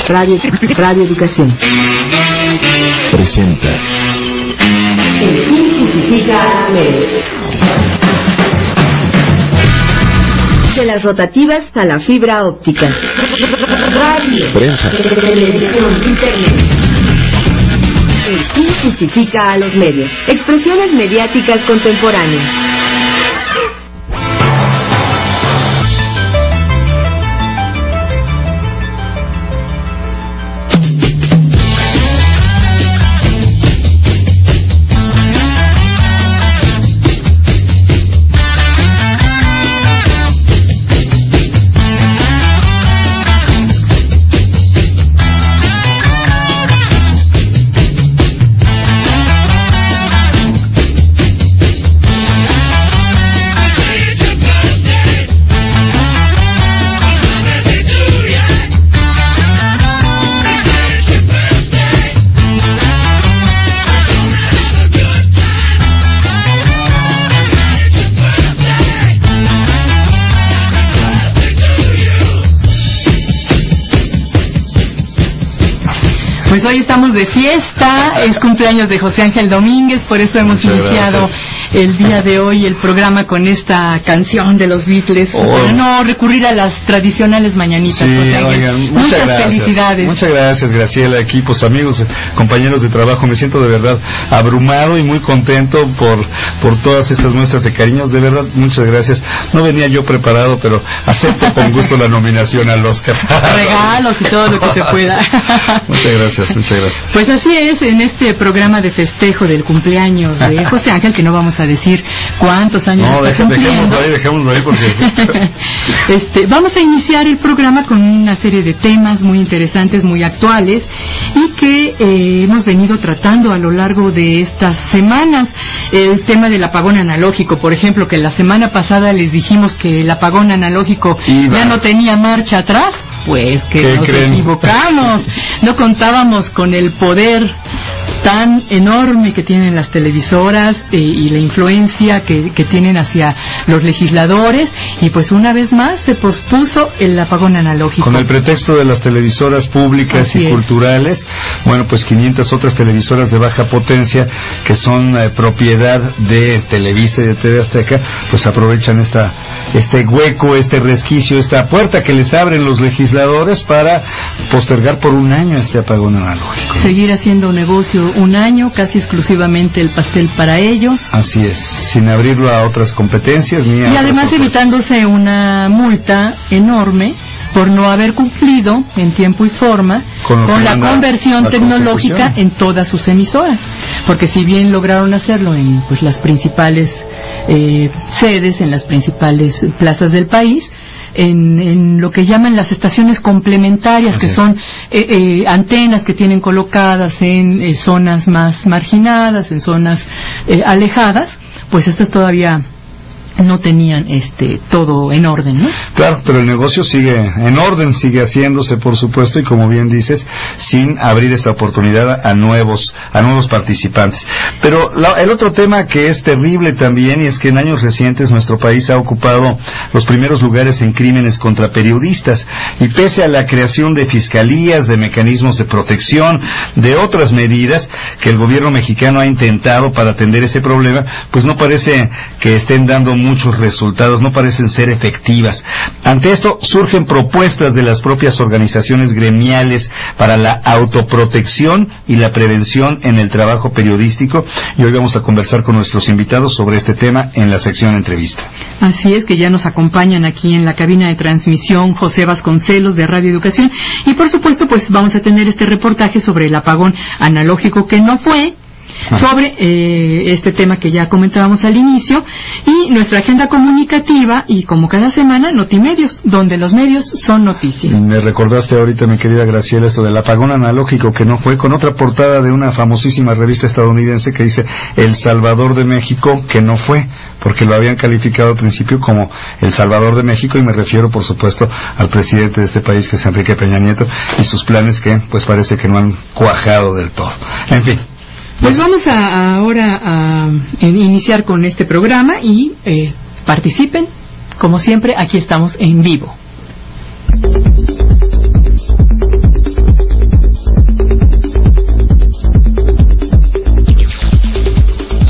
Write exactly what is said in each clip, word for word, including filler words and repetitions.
Radio, Radio Educación presenta El fin justifica a los medios. De las rotativas a la fibra óptica. Radio, prensa, televisión, internet. El fin justifica a los medios. Expresiones mediáticas contemporáneas. Pues hoy estamos de fiesta, es cumpleaños de José Ángel Domínguez, por eso hemos Muchas iniciado gracias. el día de hoy el programa con esta canción de los Beatles, Oh. para no recurrir a las tradicionales mañanitas. Sí, José Ángel. oigan, muchas, muchas gracias. felicidades. Muchas gracias, Graciela, equipos, amigos, compañeros de trabajo. Me siento de verdad abrumado y muy contento por por todas estas muestras de cariños. De verdad, muchas gracias. No venía yo preparado, pero acepto con gusto la nominación al Oscar. Regalos y todo lo que se pueda. Muchas gracias, muchas gracias. Pues así es, en este programa de festejo del cumpleaños de José Ángel, que no vamos a decir cuántos años No, está deje- cumpliendo. dejémoslo ahí, dejémoslo ahí porque... este, vamos a iniciar el programa con una serie de temas muy interesantes, muy actuales, y que eh, hemos venido tratando a lo largo de estas semanas. El tema del apagón analógico, por ejemplo, que la semana pasada les dijimos que el apagón analógico Iba. ya no tenía marcha atrás. Pues que ¿Qué nos creen? equivocamos, no contábamos con el poder tan enorme que tienen las televisoras eh, y la influencia que, que tienen hacia los legisladores, y pues una vez más se pospuso el apagón analógico. Con el pretexto de las televisoras públicas Así y es. culturales, bueno, pues quinientas otras televisoras de baja potencia que son eh, propiedad de Televisa y de T V Azteca, pues aprovechan esta este hueco, este resquicio, esta puerta que les abren los legisladores para postergar por un año este apagón analógico. Seguir haciendo negocio un año, casi exclusivamente el pastel para ellos. Así es, sin abrirlo a otras competencias ni a Y otras además propuestas. evitándose una multa enorme por no haber cumplido en tiempo y forma Con con, lo que la manda conversión la tecnológica Constitución. en todas sus emisoras. Porque si bien lograron hacerlo en pues las principales eh, sedes, en las principales plazas del país, En, en lo que llaman las estaciones complementarias, Así que es. son eh, eh, antenas que tienen colocadas en eh, zonas más marginadas, en zonas eh, alejadas, pues estas todavía no tenían este todo en orden, ¿no? Claro, pero el negocio sigue en orden, sigue haciéndose, por supuesto, y como bien dices, sin abrir esta oportunidad a nuevos a nuevos participantes. Pero la, el otro tema que es terrible también, y es que en años recientes nuestro país ha ocupado los primeros lugares en crímenes contra periodistas, y pese a la creación de fiscalías, de mecanismos de protección, de otras medidas que el gobierno mexicano ha intentado para atender ese problema, pues no parece que estén dando muchos resultados, no parecen ser efectivas. Ante esto surgen propuestas de las propias organizaciones gremiales para la autoprotección y la prevención en el trabajo periodístico, y hoy vamos a conversar con nuestros invitados sobre este tema en la sección entrevista. Así es, que ya nos acompañan aquí en la cabina de transmisión José Vasconcelos de Radio Educación, y por supuesto pues vamos a tener este reportaje sobre el apagón analógico que no fue, sobre eh, este tema que ya comentábamos al inicio, y nuestra agenda comunicativa, y como cada semana, Notimedios, donde los medios son noticia. Me recordaste ahorita, mi querida Graciela, esto del apagón analógico que no fue, con otra portada de una famosísima revista estadounidense que dice El Salvador de México que no fue, porque lo habían calificado al principio como El Salvador de México, y me refiero por supuesto al presidente de este país, que es Enrique Peña Nieto, y sus planes que pues parece que no han cuajado del todo. En fin. Pues vamos a, ahora a iniciar con este programa y eh, participen, como siempre, aquí estamos en vivo.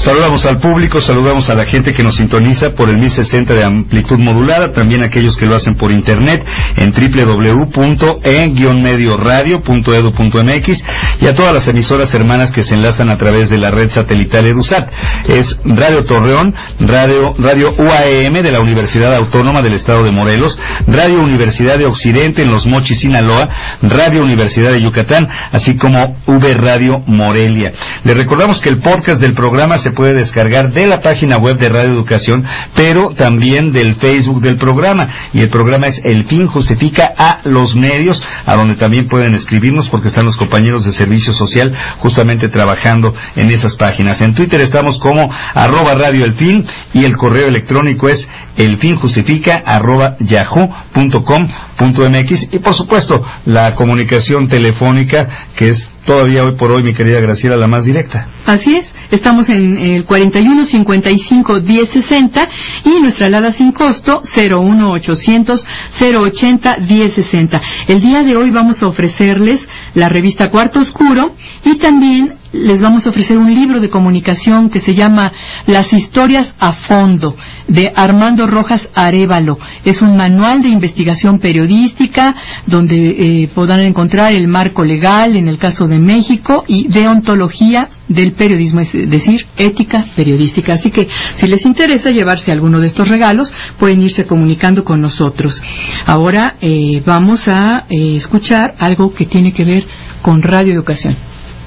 Saludamos al público, saludamos a la gente que nos sintoniza por el mil sesenta de amplitud modulada, también aquellos que lo hacen por internet en doble u doble u doble u punto e guion medio radio punto edu punto m x y a todas las emisoras hermanas que se enlazan a través de la red satelital EduSat. Es Radio Torreón, Radio, Radio U A M de la Universidad Autónoma del Estado de Morelos, Radio Universidad de Occidente en Los Mochis, Sinaloa, Radio Universidad de Yucatán, así como V Radio Morelia. Les recordamos que el podcast del programa se puede descargar de la página web de Radio Educación, pero también del Facebook del programa, y el programa es El Fin Justifica a los Medios, a donde también pueden escribirnos porque están los compañeros de Servicio Social justamente trabajando en esas páginas. En Twitter estamos como arroba Radio El Fin y el correo electrónico es elfinjustifica arroba yahoo punto com punto m x y por supuesto la comunicación telefónica que es todavía hoy por hoy, mi querida Graciela, la más directa. Así es, estamos en el cuarenta y uno cincuenta y cinco diez sesenta y nuestra alada sin costo cero uno ochocientos cero ochenta diez sesenta. El día de hoy vamos a ofrecerles la revista Cuarto Oscuro y también les vamos a ofrecer un libro de comunicación que se llama Las Historias a Fondo, de Armando Rojas Arévalo. Es un manual de investigación periodística donde eh, podrán encontrar el marco legal en el caso de México y deontología del periodismo, es decir, ética periodística. Así que si les interesa llevarse alguno de estos regalos, pueden irse comunicando con nosotros. Ahora eh, vamos a eh, escuchar algo que tiene que ver con Radio Educación.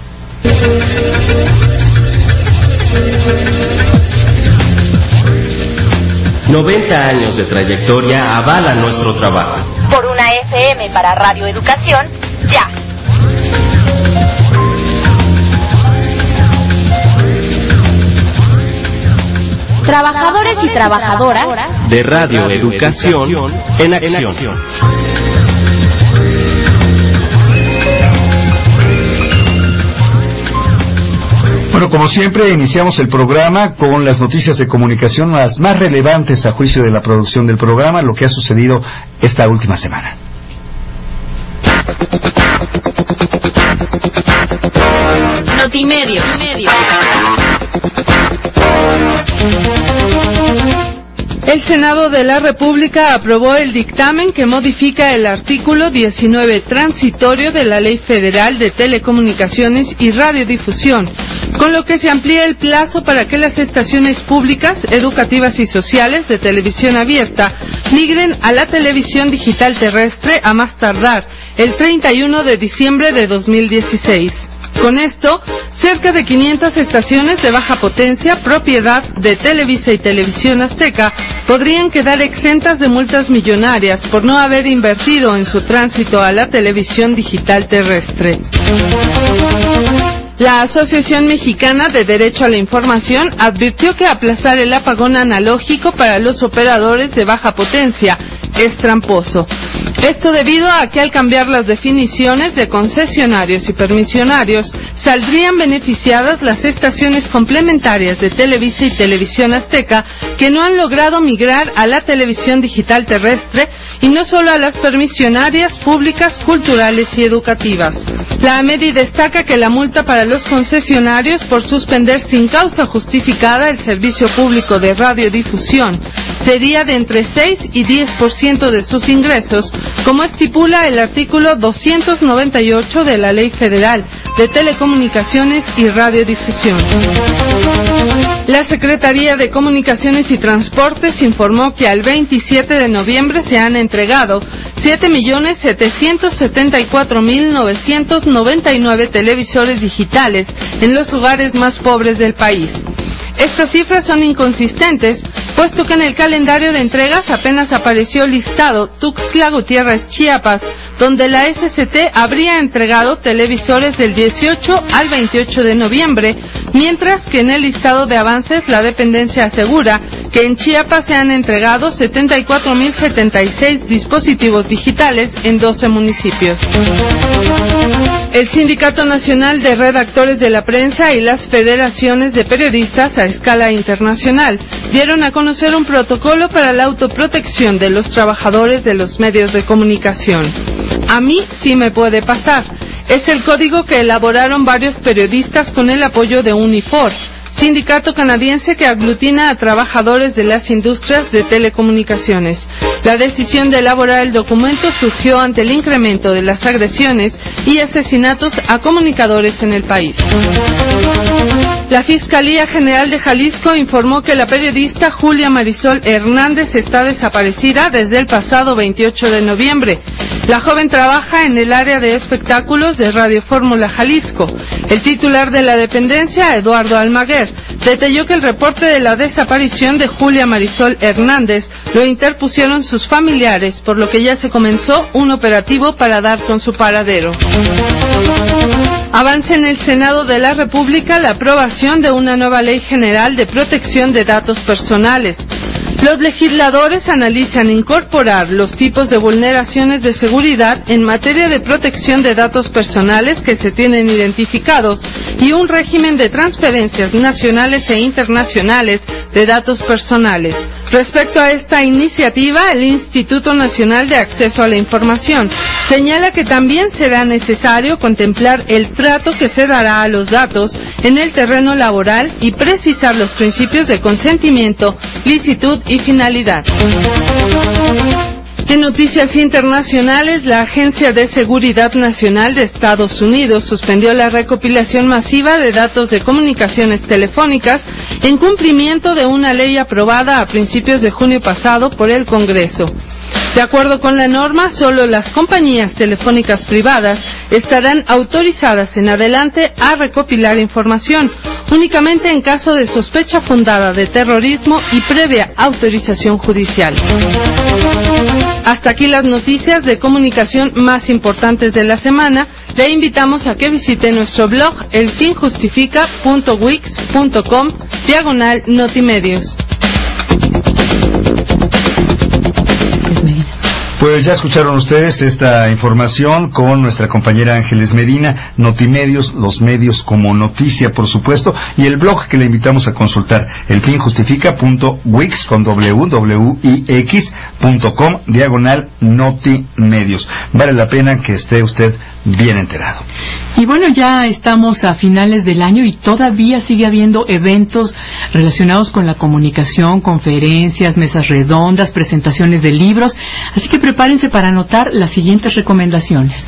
noventa años de trayectoria avalan nuestro trabajo. Por una F M para Radio Educación, ya. Trabajadores y trabajadoras de Radio Educación en acción. Bueno, como siempre, iniciamos el programa con las noticias de comunicación las más relevantes a juicio de la producción del programa, lo que ha sucedido esta última semana. Notimedios. El Senado de la República aprobó el dictamen que modifica el artículo diecinueve transitorio de la Ley Federal de Telecomunicaciones y Radiodifusión, con lo que se amplía el plazo para que las estaciones públicas, educativas y sociales de televisión abierta migren a la televisión digital terrestre a más tardar el treinta y uno de diciembre de dos mil dieciséis. Con esto, cerca de quinientas estaciones de baja potencia, propiedad de Televisa y Televisión Azteca, podrían quedar exentas de multas millonarias por no haber invertido en su tránsito a la televisión digital terrestre. La Asociación Mexicana de Derecho a la Información advirtió que aplazar el apagón analógico para los operadores de baja potencia es tramposo. Esto debido a que al cambiar las definiciones de concesionarios y permisionarios, saldrían beneficiadas las estaciones complementarias de Televisa y Televisión Azteca que no han logrado migrar a la televisión digital terrestre y no solo a las permisionarias públicas, culturales y educativas. La AMEDI destaca que la multa para los concesionarios por suspender sin causa justificada el servicio público de radiodifusión sería de entre seis y diez por ciento de sus ingresos, como estipula el artículo doscientos noventa y ocho de la Ley Federal de Telecomunicaciones y Radiodifusión. La Secretaría de Comunicaciones y Transportes informó que al veintisiete de noviembre se han entregado siete millones setecientos setenta y cuatro mil novecientos noventa y nueve televisores digitales en los lugares más pobres del país. Estas cifras son inconsistentes, puesto que en el calendario de entregas apenas apareció listado Tuxtla Gutiérrez, Chiapas, donde la S C T habría entregado televisores del dieciocho al veintiocho de noviembre, mientras que en el listado de avances la dependencia asegura que en Chiapas se han entregado setenta y cuatro mil setenta y seis dispositivos digitales en doce municipios. El Sindicato Nacional de Redactores de la Prensa y las federaciones de periodistas a escala internacional dieron a conocer un protocolo para la autoprotección de los trabajadores de los medios de comunicación. A mí sí me puede pasar. Es el código que elaboraron varios periodistas con el apoyo de Unifor, sindicato canadiense que aglutina a trabajadores de las industrias de telecomunicaciones. La decisión de elaborar el documento surgió ante el incremento de las agresiones y asesinatos a comunicadores en el país. La Fiscalía General de Jalisco informó que la periodista Julia Marisol Hernández está desaparecida desde el pasado veintiocho de noviembre. La joven trabaja en el área de espectáculos de Radio Fórmula Jalisco. El titular de la dependencia, Eduardo Almaguer, detalló que el reporte de la desaparición de Julia Marisol Hernández lo interpusieron sus familiares, por lo que ya se comenzó un operativo para dar con su paradero. Avanza en el Senado de la República la aprobación de una nueva ley general de protección de datos personales. Los legisladores analizan incorporar los tipos de vulneraciones de seguridad en materia de protección de datos personales que se tienen identificados y un régimen de transferencias nacionales e internacionales de datos personales. Respecto a esta iniciativa, el Instituto Nacional de Acceso a la Información señala que también será necesario contemplar el trato que se dará a los datos en el terreno laboral y precisar los principios de consentimiento, licitud y finalidad. En noticias internacionales, la Agencia de Seguridad Nacional de Estados Unidos suspendió la recopilación masiva de datos de comunicaciones telefónicas en cumplimiento de una ley aprobada a principios de junio pasado por el Congreso. De acuerdo con la norma, solo las compañías telefónicas privadas estarán autorizadas en adelante a recopilar información, únicamente en caso de sospecha fundada de terrorismo y previa autorización judicial. Hasta aquí las noticias de comunicación más importantes de la semana. Le invitamos a que visite nuestro blog elfinjustifica punto wix punto com diagonal notimedios. Pues ya escucharon ustedes esta información con nuestra compañera Ángeles Medina, Notimedios, los medios como noticia, por supuesto, y el blog que le invitamos a consultar, elfinjustifica punto wix con w w i x punto com diagonal notimedios. Vale la pena que esté usted bien enterado. Y bueno, ya estamos a finales del año y todavía sigue habiendo eventos relacionados con la comunicación, conferencias, mesas redondas, presentaciones de libros, así que prepárense para anotar las siguientes recomendaciones.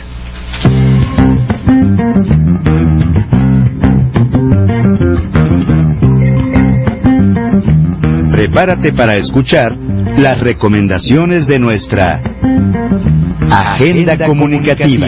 Prepárate para escuchar las recomendaciones de nuestra Agenda, Agenda Comunicativa.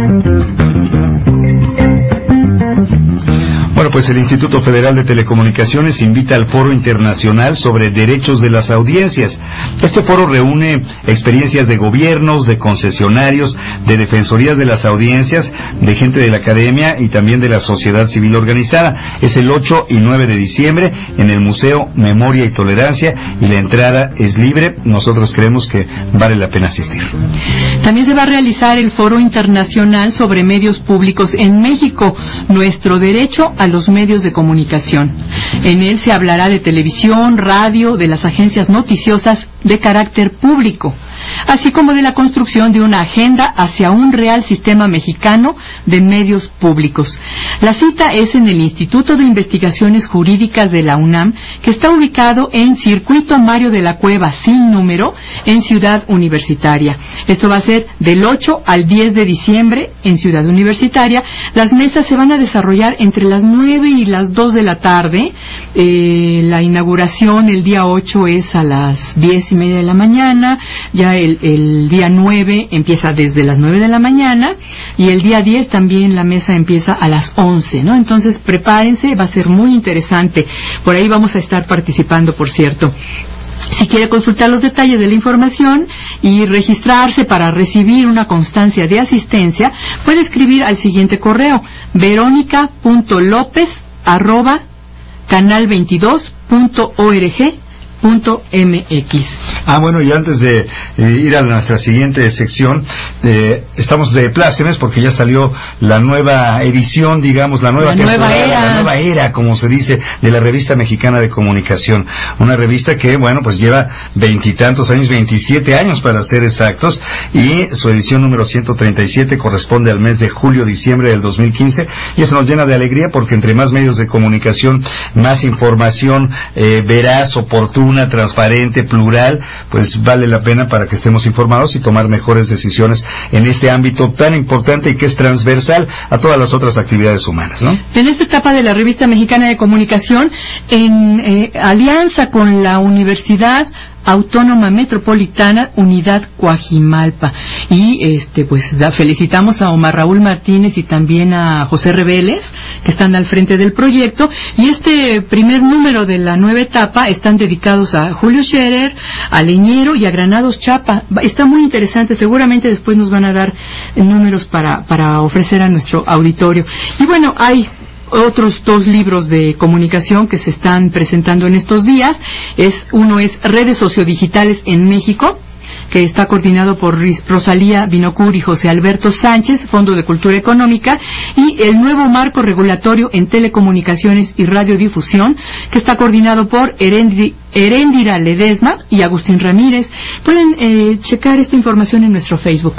Bueno, pues el Instituto Federal de Telecomunicaciones invita al Foro Internacional sobre Derechos de las Audiencias. Este foro reúne experiencias de gobiernos, de concesionarios, de defensorías de las audiencias, de gente de la academia y también de la sociedad civil organizada. Es el ocho y nueve de diciembre en el Museo Memoria y Tolerancia y la entrada es libre. Nosotros creemos que vale la pena asistir. También se va a realizar el Foro Internacional sobre Medios Públicos en México, nuestro derecho a los medios de comunicación. En él se hablará de televisión, radio, de las agencias noticiosas de carácter público, así como de la construcción de una agenda hacia un real sistema mexicano de medios públicos. La cita es en el Instituto de Investigaciones Jurídicas de la UNAM, que está ubicado en Circuito Mario de la Cueva, sin número, en Ciudad Universitaria. Esto va a ser del ocho al diez de diciembre en Ciudad Universitaria. Las mesas se van a desarrollar entre las nueve y las dos de la tarde. Eh, la inauguración el día ocho es a las diez y media de la mañana. Ya el, el día nueve empieza desde las nueve de la mañana y el día diez también la mesa empieza a las once, ¿no? Entonces prepárense, va a ser muy interesante. Por ahí vamos a estar participando, por cierto. Si quiere consultar los detalles de la información y registrarse para recibir una constancia de asistencia, puede escribir al siguiente correo: verónica punto lópez arroba canal veintidós punto org punto m x. Ah, bueno, y antes de eh, ir a nuestra siguiente sección, eh, estamos de plácemes porque ya salió la nueva edición, digamos, la nueva la temporada, nueva era. la nueva era, como se dice, de la Revista Mexicana de Comunicación. Una revista que, bueno, pues lleva veintitantos años, veintisiete años para ser exactos, y su edición número ciento treinta y siete corresponde al mes de julio-diciembre del dos mil quince, y eso nos llena de alegría porque entre más medios de comunicación, más información eh, veraz, oportuna, transparente, plural, pues vale la pena para que estemos informados y tomar mejores decisiones en este ámbito tan importante y que es transversal a todas las otras actividades humanas, ¿no? En esta etapa de la Revista Mexicana de Comunicación, en eh, alianza con la Universidad Autónoma Metropolitana Unidad Coajimalpa, y este pues da, felicitamos a Omar Raúl Martínez y también a José Reveles, que están al frente del proyecto, y este primer número de la nueva etapa están dedicados a Julio Scherer, a Leñero y a Granados Chapa. Está muy interesante, seguramente después nos van a dar números para para ofrecer a nuestro auditorio. Y bueno, hay otros dos libros de comunicación que se están presentando en estos días. Es uno es Redes Sociodigitales en México, que está coordinado por Rosalía Binocur y José Alberto Sánchez, Fondo de Cultura Económica, y el nuevo marco regulatorio en telecomunicaciones y radiodifusión, que está coordinado por Herendi, Heréndira Ledesma y Agustín Ramírez. Pueden eh, checar esta información en nuestro Facebook.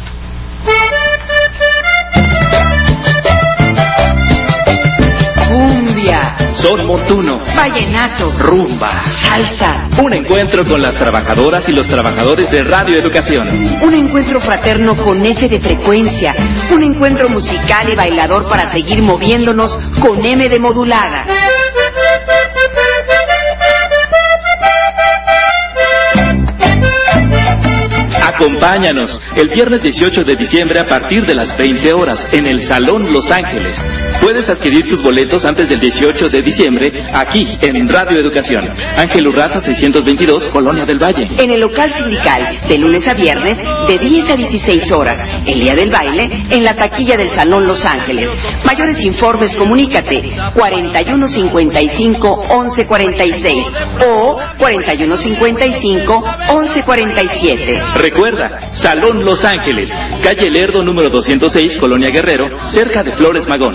Cumbia, Son montuno, vallenato, rumba, salsa, un encuentro con las trabajadoras y los trabajadores de Radio Educación. un encuentro fraterno con F de frecuencia, un encuentro musical y bailador para seguir moviéndonos con M de modulada. Acompáñanos el viernes dieciocho de diciembre a partir de las veinte horas en el Salón Los Ángeles. Puedes adquirir tus boletos antes del dieciocho de diciembre aquí en Radio Educación. Ángel Urraza seiscientos veintidós, Colonia del Valle. En el local sindical, de lunes a viernes, de diez a dieciséis horas. El día del baile, en la taquilla del Salón Los Ángeles. Mayores informes, comunícate cuarenta y uno cincuenta y cinco, once cuarenta y seis o cuarenta y uno cincuenta y cinco, once cuarenta y siete. Recuerda, Salón Los Ángeles, calle Lerdo número doscientos seis, Colonia Guerrero, cerca de Flores Magón.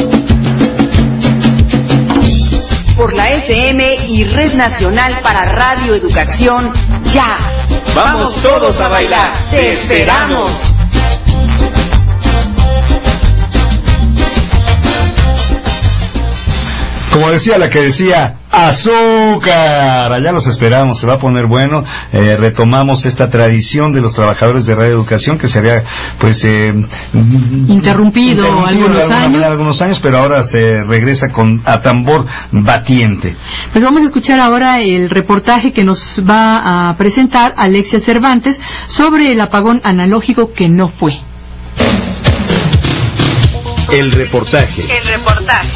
Por la F M y Red Nacional para Radio Educación, ya. Vamos todos a bailar, te esperamos. Como decía la que decía, azúcar, allá los esperamos, se va a poner bueno. Eh, retomamos esta tradición de los trabajadores de Radio Educación que se había pues eh, interrumpido, interrumpido algunos de alguna años. manera, algunos años, pero ahora se regresa con a tambor batiente. Pues vamos a escuchar ahora el reportaje que nos va a presentar Alexia Cervantes sobre el apagón analógico que no fue. El reportaje. El reportaje.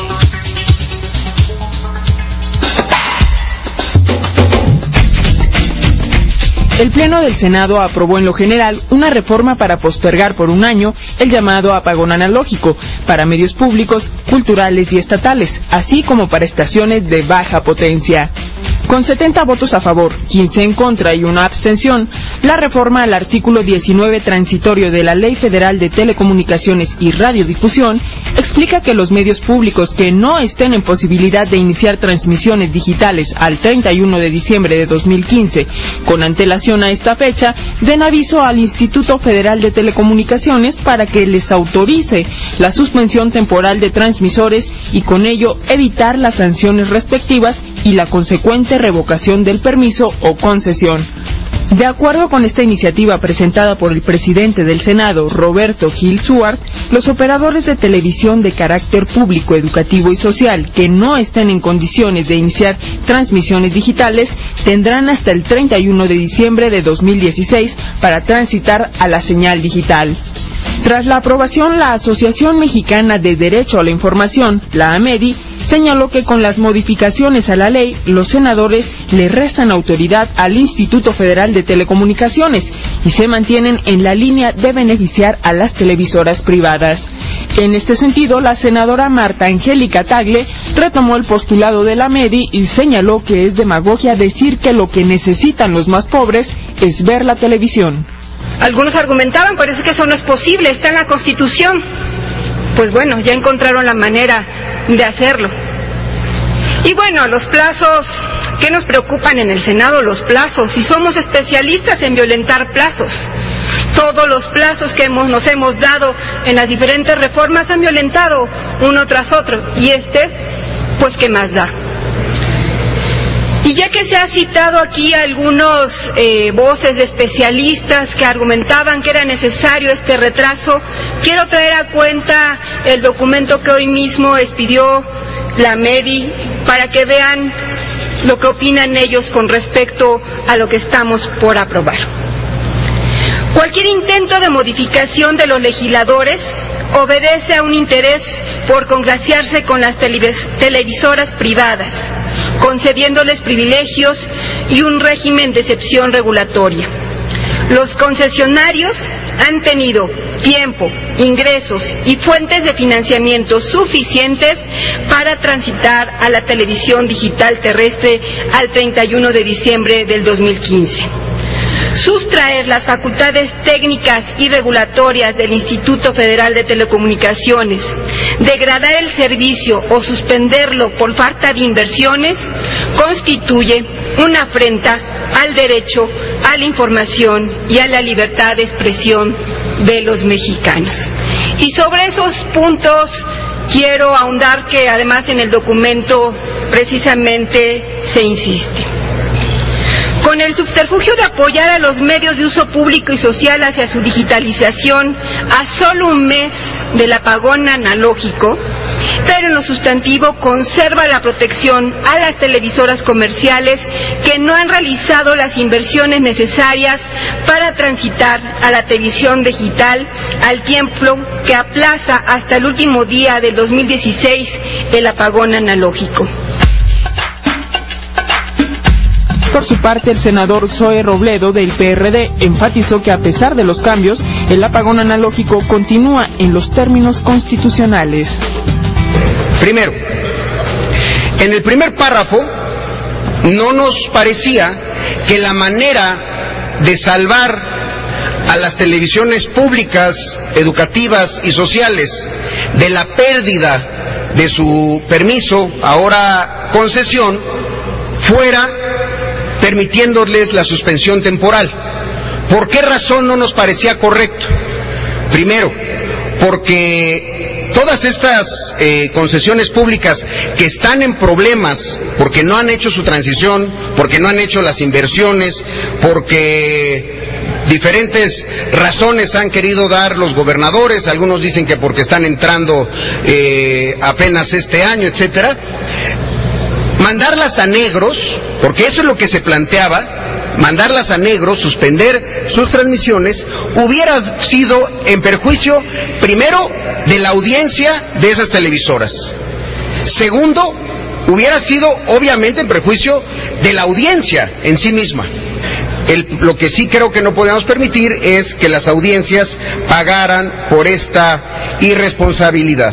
El Pleno del Senado aprobó en lo general una reforma para postergar por un año el llamado apagón analógico para medios públicos, culturales y estatales, así como para estaciones de baja potencia. Con setenta votos a favor, quince en contra y una abstención, la reforma al artículo diecinueve transitorio de la Ley Federal de Telecomunicaciones y Radiodifusión explica que los medios públicos que no estén en posibilidad de iniciar transmisiones digitales al treinta y uno de diciembre de dos mil quince, con antelación a esta fecha, den aviso al Instituto Federal de Telecomunicaciones para que les autorice la suspensión temporal de transmisores y con ello evitar las sanciones respectivas y la consecuente revocación del permiso o concesión. De acuerdo con esta iniciativa presentada por el presidente del Senado, Roberto Gil Suart, los operadores de televisión de carácter público, educativo y social que no estén en condiciones de iniciar transmisiones digitales tendrán hasta el treinta y uno de diciembre de dos mil dieciséis para transitar a la señal digital. Tras la aprobación, la Asociación Mexicana de Derecho a la Información, la AMEDI, señaló que con las modificaciones a la ley, los senadores le restan autoridad al Instituto Federal de Telecomunicaciones y se mantienen en la línea de beneficiar a las televisoras privadas. En este sentido, la senadora Marta Angélica Tagle retomó el postulado de la MEDI y señaló que es demagogia decir que lo que necesitan los más pobres es ver la televisión. Algunos argumentaban, parece que eso no es posible, está en la Constitución. Pues bueno, ya encontraron la manera de hacerlo. Y bueno, los plazos, ¿qué nos preocupan en el Senado? Los plazos, y somos especialistas en violentar plazos. Todos los plazos que hemos, nos hemos dado en las diferentes reformas han violentado uno tras otro, y este, pues ¿qué más da? Y ya que se ha citado aquí algunos eh, voces de especialistas que argumentaban que era necesario este retraso, quiero traer a cuenta el documento que hoy mismo expidió la MEDI para que vean lo que opinan ellos con respecto a lo que estamos por aprobar. Cualquier intento de modificación de los legisladores obedece a un interés por congraciarse con las televisoras privadas, concediéndoles privilegios y un régimen de excepción regulatoria. Los concesionarios han tenido tiempo, ingresos y fuentes de financiamiento suficientes para transitar a la televisión digital terrestre al treinta y uno de diciembre del dos mil quince. Sustraer las facultades técnicas y regulatorias del Instituto Federal de Telecomunicaciones, degradar el servicio o suspenderlo por falta de inversiones, constituye una afrenta al derecho a la información y a la libertad de expresión de los mexicanos. Y sobre esos puntos quiero ahondar que además en el documento precisamente se insiste. Con el subterfugio de apoyar a los medios de uso público y social hacia su digitalización a solo un mes del apagón analógico, pero en lo sustantivo conserva la protección a las televisoras comerciales que no han realizado las inversiones necesarias para transitar a la televisión digital, al tiempo que aplaza hasta el último día del dos mil dieciséis el apagón analógico. Por su parte, el senador Zoe Robledo del P R D enfatizó que a pesar de los cambios, el apagón analógico continúa en los términos constitucionales. Primero, en el primer párrafo no nos parecía que la manera de salvar a las televisiones públicas, educativas y sociales de la pérdida de su permiso, ahora concesión, fuera permitiéndoles la suspensión temporal. ¿Por qué razón no nos parecía correcto? Primero, porque todas estas eh, concesiones públicas que están en problemas porque no han hecho su transición, porque no han hecho las inversiones, porque diferentes razones han querido dar los gobernadores, algunos dicen que porque están entrando eh, apenas este año, etcétera, mandarlas a negros, porque eso es lo que se planteaba, mandarlas a negros, suspender sus transmisiones, hubiera sido en perjuicio, primero, de la audiencia de esas televisoras. Segundo, hubiera sido obviamente en perjuicio de la audiencia en sí misma. El, lo que sí creo que no podemos permitir es que las audiencias pagaran por esta irresponsabilidad.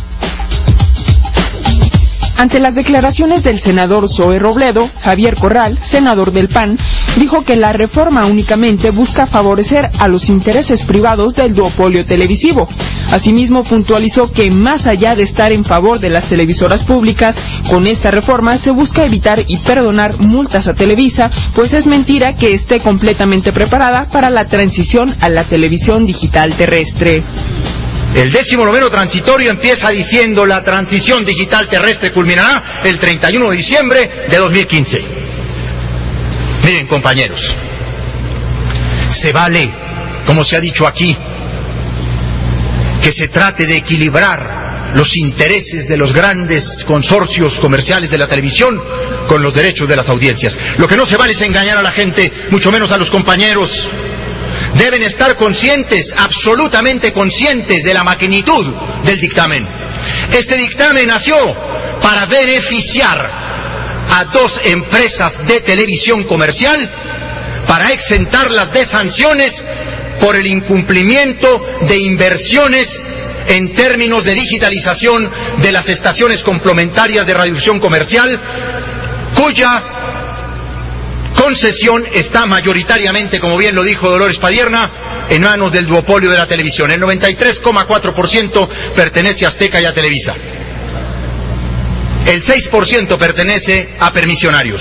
Ante las declaraciones del senador Zoe Robledo, Javier Corral, senador del P A N, dijo que la reforma únicamente busca favorecer a los intereses privados del duopolio televisivo. Asimismo, puntualizó que más allá de estar en favor de las televisoras públicas, con esta reforma se busca evitar y perdonar multas a Televisa, pues es mentira que esté completamente preparada para la transición a la televisión digital terrestre. El décimo noveno transitorio empieza diciendo: la transición digital terrestre culminará el treinta y uno de diciembre de dos mil quince. Miren, compañeros, se vale, como se ha dicho aquí, que se trate de equilibrar los intereses de los grandes consorcios comerciales de la televisión con los derechos de las audiencias. Lo que no se vale es engañar a la gente, mucho menos a los compañeros. Deben estar conscientes, absolutamente conscientes de la magnitud del dictamen. Este dictamen nació para beneficiar a dos empresas de televisión comercial, para exentarlas de sanciones por el incumplimiento de inversiones en términos de digitalización de las estaciones complementarias de radiodifusión comercial, cuya concesión está mayoritariamente, como bien lo dijo Dolores Padierna, en manos del duopolio de la televisión. El noventa y tres coma cuatro por ciento pertenece a Azteca y a Televisa. El seis por ciento pertenece a permisionarios.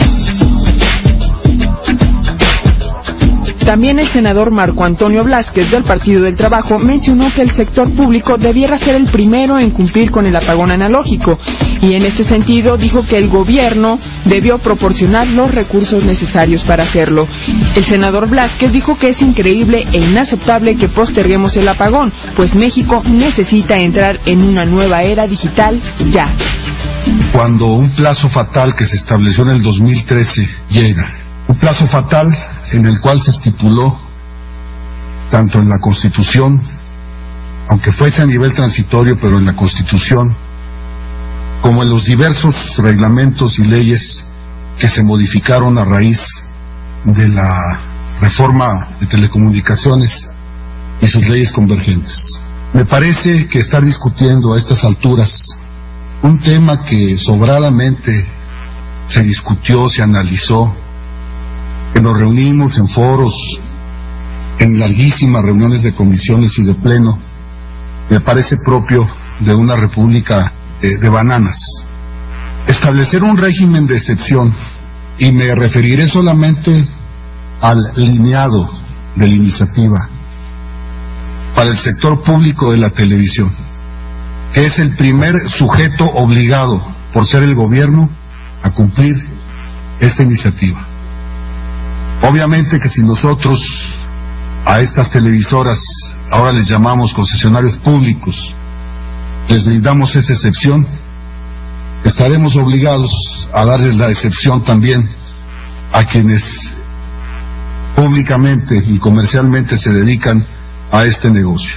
También el senador Marco Antonio Blázquez del Partido del Trabajo mencionó que el sector público debiera ser el primero en cumplir con el apagón analógico y en este sentido dijo que el gobierno debió proporcionar los recursos necesarios para hacerlo. El senador Blázquez dijo que es increíble e inaceptable que posterguemos el apagón, pues México necesita entrar en una nueva era digital ya. Cuando un plazo fatal que se estableció en el dos mil trece llega, un plazo fatal en el cual se estipuló, tanto en la Constitución, aunque fuese a nivel transitorio, pero en la Constitución, como en los diversos reglamentos y leyes que se modificaron a raíz de la reforma de telecomunicaciones y sus leyes convergentes. Me parece que estar discutiendo a estas alturas un tema que sobradamente se discutió, se analizó, que nos reunimos en foros, en larguísimas reuniones de comisiones y de pleno, me parece propio de una república de, de bananas. Establecer un régimen de excepción, y me referiré solamente al lineado de la iniciativa, para el sector público de la televisión, que es el primer sujeto obligado, por ser el gobierno, a cumplir esta iniciativa. Obviamente que si nosotros a estas televisoras, ahora les llamamos concesionarios públicos, les brindamos esa excepción, estaremos obligados a darles la excepción también a quienes públicamente y comercialmente se dedican a este negocio.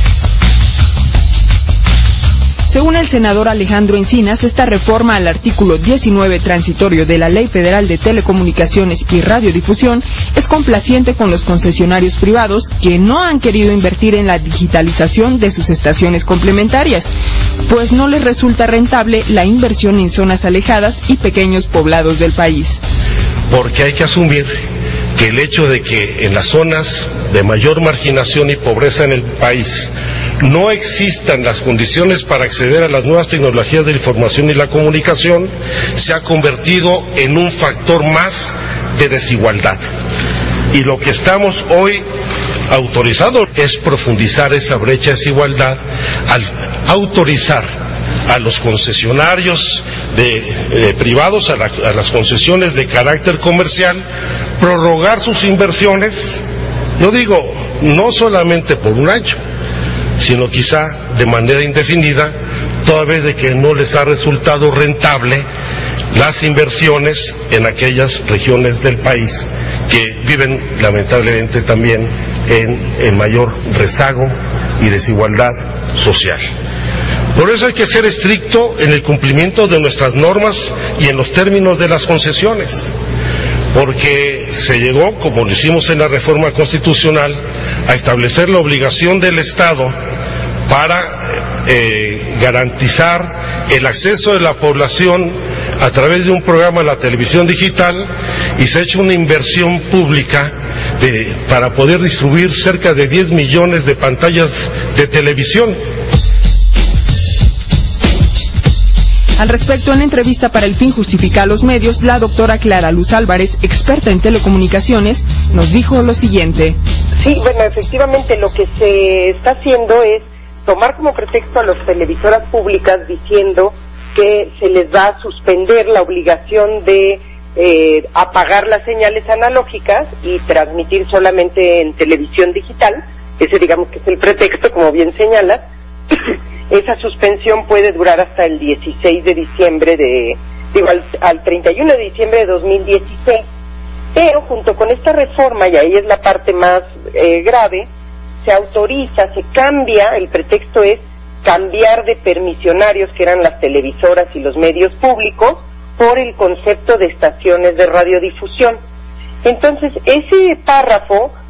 Según el senador Alejandro Encinas, esta reforma al artículo diecinueve transitorio de la Ley Federal de Telecomunicaciones y Radiodifusión es complaciente con los concesionarios privados que no han querido invertir en la digitalización de sus estaciones complementarias, pues no les resulta rentable la inversión en zonas alejadas y pequeños poblados del país. Porque hay que asumir que el hecho de que en las zonas de mayor marginación y pobreza en el país no existan las condiciones para acceder a las nuevas tecnologías de la información y la comunicación, se ha convertido en un factor más de desigualdad. Y lo que estamos hoy autorizados es profundizar esa brecha de desigualdad al autorizar a los concesionarios de, eh, privados, a, la, a las concesiones de carácter comercial, prorrogar sus inversiones, no digo, no solamente por un año, sino quizá de manera indefinida, toda vez de que no les ha resultado rentable las inversiones en aquellas regiones del país que viven lamentablemente también en el mayor rezago y desigualdad social. Por eso hay que ser estricto en el cumplimiento de nuestras normas y en los términos de las concesiones, porque se llegó, como lo hicimos en la reforma constitucional, a establecer la obligación del Estado para eh, garantizar el acceso de la población a través de un programa de la televisión digital, y se ha hecho una inversión pública de, para poder distribuir cerca de diez millones de pantallas de televisión. Al respecto, en entrevista para El Fin Justifica a los Medios, la doctora Clara Luz Álvarez, experta en telecomunicaciones, nos dijo lo siguiente. Sí, bueno, efectivamente lo que se está haciendo es tomar como pretexto a las televisoras públicas diciendo que se les va a suspender la obligación de eh, apagar las señales analógicas y transmitir solamente en televisión digital. Ese digamos que es el pretexto, como bien señalas. Esa suspensión puede durar hasta el dieciséis de diciembre de, digo, al, al treinta y uno de diciembre de dos mil dieciséis, pero junto con esta reforma, y ahí es la parte más eh, grave, se autoriza, se cambia, el pretexto es cambiar de permisionarios, que eran las televisoras y los medios públicos, por el concepto de estaciones de radiodifusión. Entonces, ese párrafo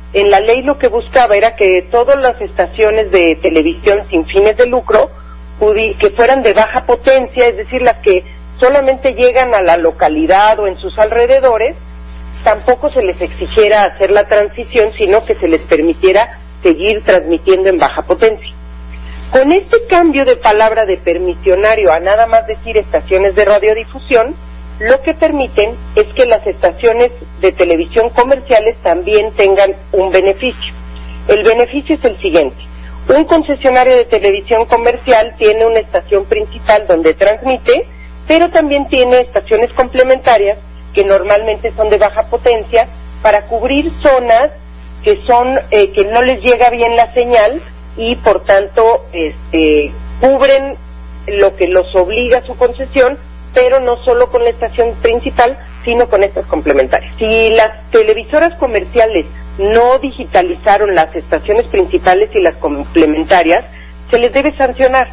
en la ley lo que buscaba era que todas las estaciones de televisión sin fines de lucro que fueran de baja potencia, es decir, las que solamente llegan a la localidad o en sus alrededores, tampoco se les exigiera hacer la transición, sino que se les permitiera seguir transmitiendo en baja potencia. Con este cambio de palabra de permisionario a nada más decir estaciones de radiodifusión, lo que permiten es que las estaciones de televisión comerciales también tengan un beneficio. El beneficio es el siguiente: un concesionario de televisión comercial tiene una estación principal donde transmite, pero también tiene estaciones complementarias que normalmente son de baja potencia para cubrir zonas que son eh, que no les llega bien la señal y por tanto este, cubren lo que los obliga a su concesión, pero no solo con la estación principal, sino con estas complementarias. Si las televisoras comerciales no digitalizaron las estaciones principales y las complementarias, se les debe sancionar.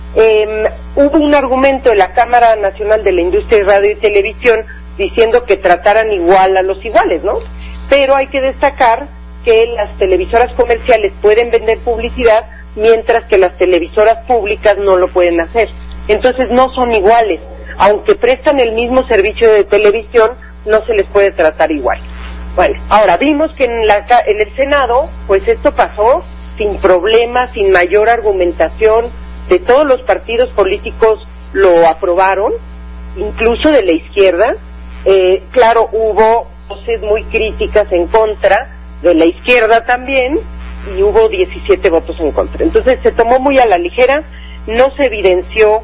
Eh, hubo un argumento de la Cámara Nacional de la Industria de Radio y Televisión diciendo que trataran igual a los iguales, ¿no? Pero hay que destacar que las televisoras comerciales pueden vender publicidad, mientras que las televisoras públicas no lo pueden hacer. Entonces no son iguales. Aunque prestan el mismo servicio de televisión, no se les puede tratar igual. Bueno, ahora vimos que en, la, en el Senado, pues esto pasó sin problemas, sin mayor argumentación, de todos los partidos políticos lo aprobaron, incluso de la izquierda. Eh, claro, hubo voces muy críticas en contra, de la izquierda también, y hubo diecisiete votos en contra. Entonces se tomó muy a la ligera, no se evidenció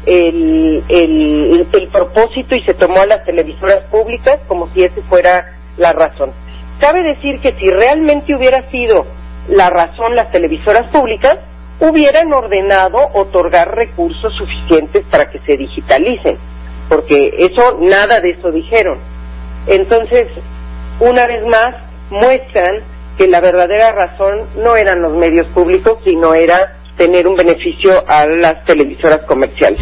El, el, el propósito y se tomó a las televisoras públicas como si esa fuera la razón. Cabe decir que si realmente hubiera sido la razón las televisoras públicas, hubieran ordenado otorgar recursos suficientes para que se digitalicen, porque eso, nada de eso dijeron. Entonces, una vez más, muestran que la verdadera razón no eran los medios públicos, sino era tener un beneficio a las televisoras comerciales.